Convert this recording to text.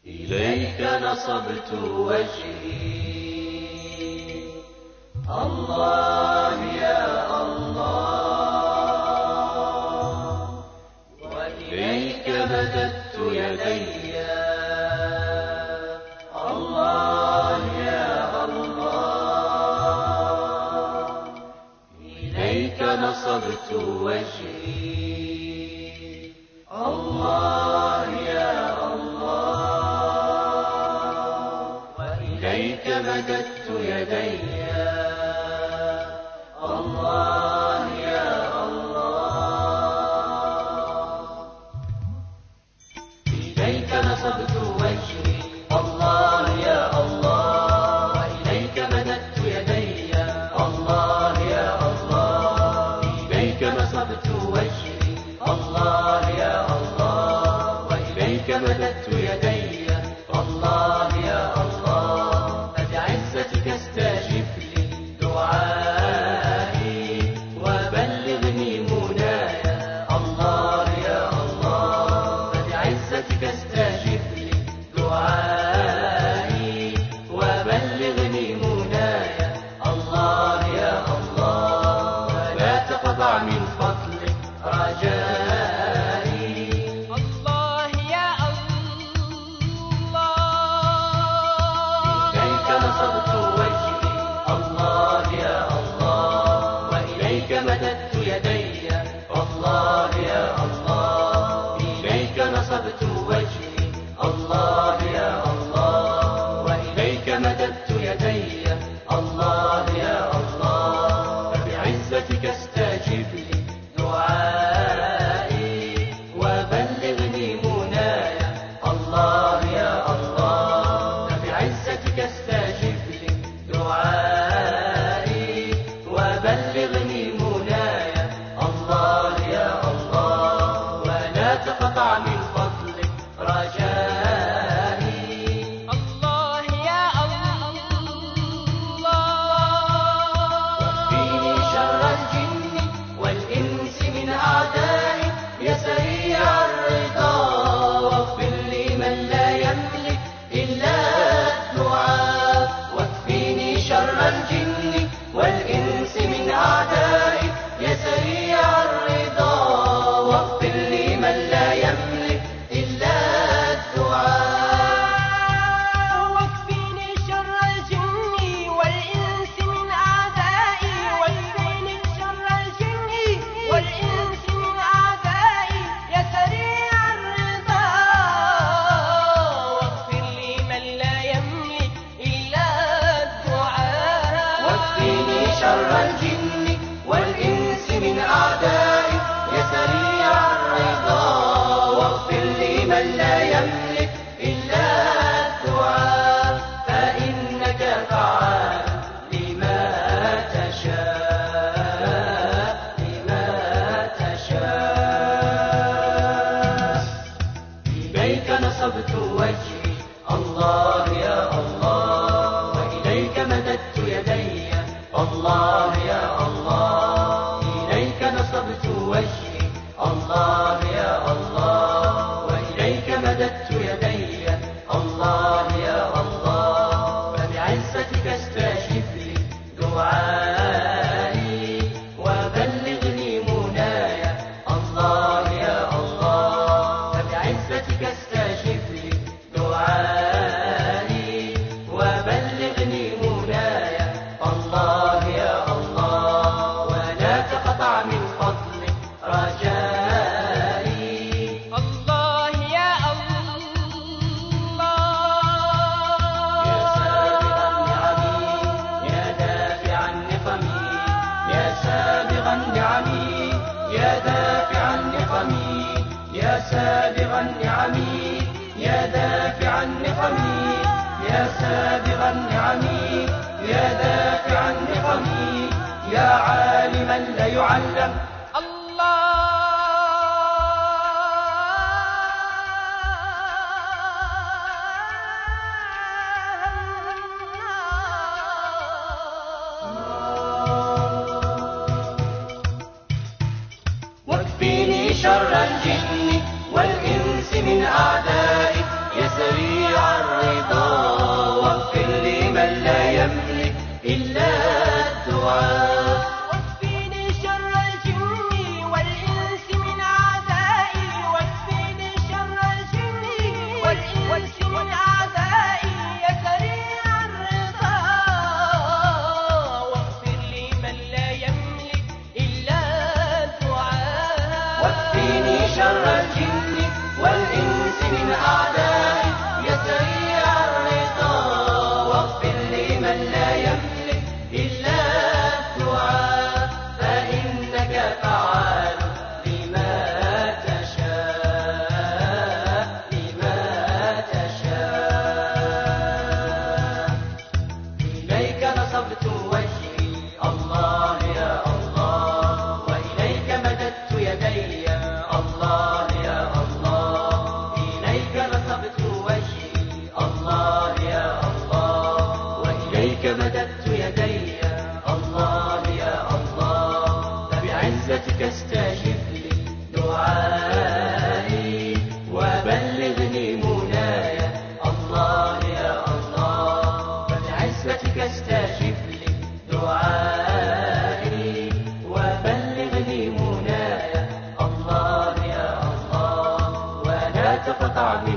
إليك نصبت وجهي الله يا الله، وإليك مددت يدي الله يا الله، إليك نصبت وجهي الله يا الله، وإليك مددت يدي الله يا الله، إليك نصبت وجهي الله يا الله، وإليك مددت يدي الله يا الله، إليك نصبت وجهي الله يا الله، وإليك مددت يدي الله يا الله، فبعزتك استجب لي دعائي وبلغني مناي الله يا الله، فبعزتك استجب لي دعائي وبلغني مناي الله يا الله، ولا تقطع من فضلك رجائي الله يا الله، إليك نصبت وجهي الله يا الله، وإليك مددت يدي الله يا الله، إليك نصبت وجهي الله يا الله، وإليك مددت يدي الله يا الله، فبعزتك استجب لي دعائي وبلغني مناي الله يا الله، فبعزتك استجب لي دعائي وبلغني مناي الله يا الله، ولا تقطع من فضلك رجائي الله يا الله، واكفيني شر الجن والإنس من أعدائي يا سريع الرضا، واغفر لي من لا يملك إلا الدعاء، واكفيني شر الجن والإنس من أعدائي يا سريع الرضا، واغفر لي من لا يملك إلا الدعاء، واكفيني شر الجن والإنس من أعدائي، واكفيني شر الجن والإنس من أعدائي يا سريع الرضا، واغفر لي من لا يملك إلا الدعاء، واكفيني شر الجن والإنس من أعدائي يا سريع الرضا، واغفر لي من لا يملك إلا الدعاء، فإنك فعال لما تشاء لما تشاء، إليك نصبت وجهي الله يا الله، وإليك مددت يدي الله يا الله، إليك نصبت وجهي الله يا الله، وإليك مددت يدي الله يا الله، فبعزتك استجب لي دعائي وبلغني مناي الله يا الله، فبعزتك استجب لي دعائي وبلغني مناي الله يا الله، ولا تقطع من فضلك رجائي الله يا الله، يا سابغ النعم يا دافع النقم، يا سابغ النعم يا سابغ النعم، يا دافع النقم، يا سابغ النعم يا دافع النقم، يا عالما لا يعلم واكفيني شر الجن والإنس من أعدائي يا سريع أعدائي يا سريع الرضا واغفر لمن لا يملك إلا الدعاء فإنك فعال لما تشاء لما تشاء إليك نصبت وجهي الله يا الله وإليك مددت يدي الله يا الله إليك نصبت وجهي الله يا الله وإليك مددت يدي الله يا الله فبعزتك استجب لي دعائي وبلغني مناي الله يا الله فبعزتك استجب لي دعائي وبلغني مناي الله يا الله ولا تقطع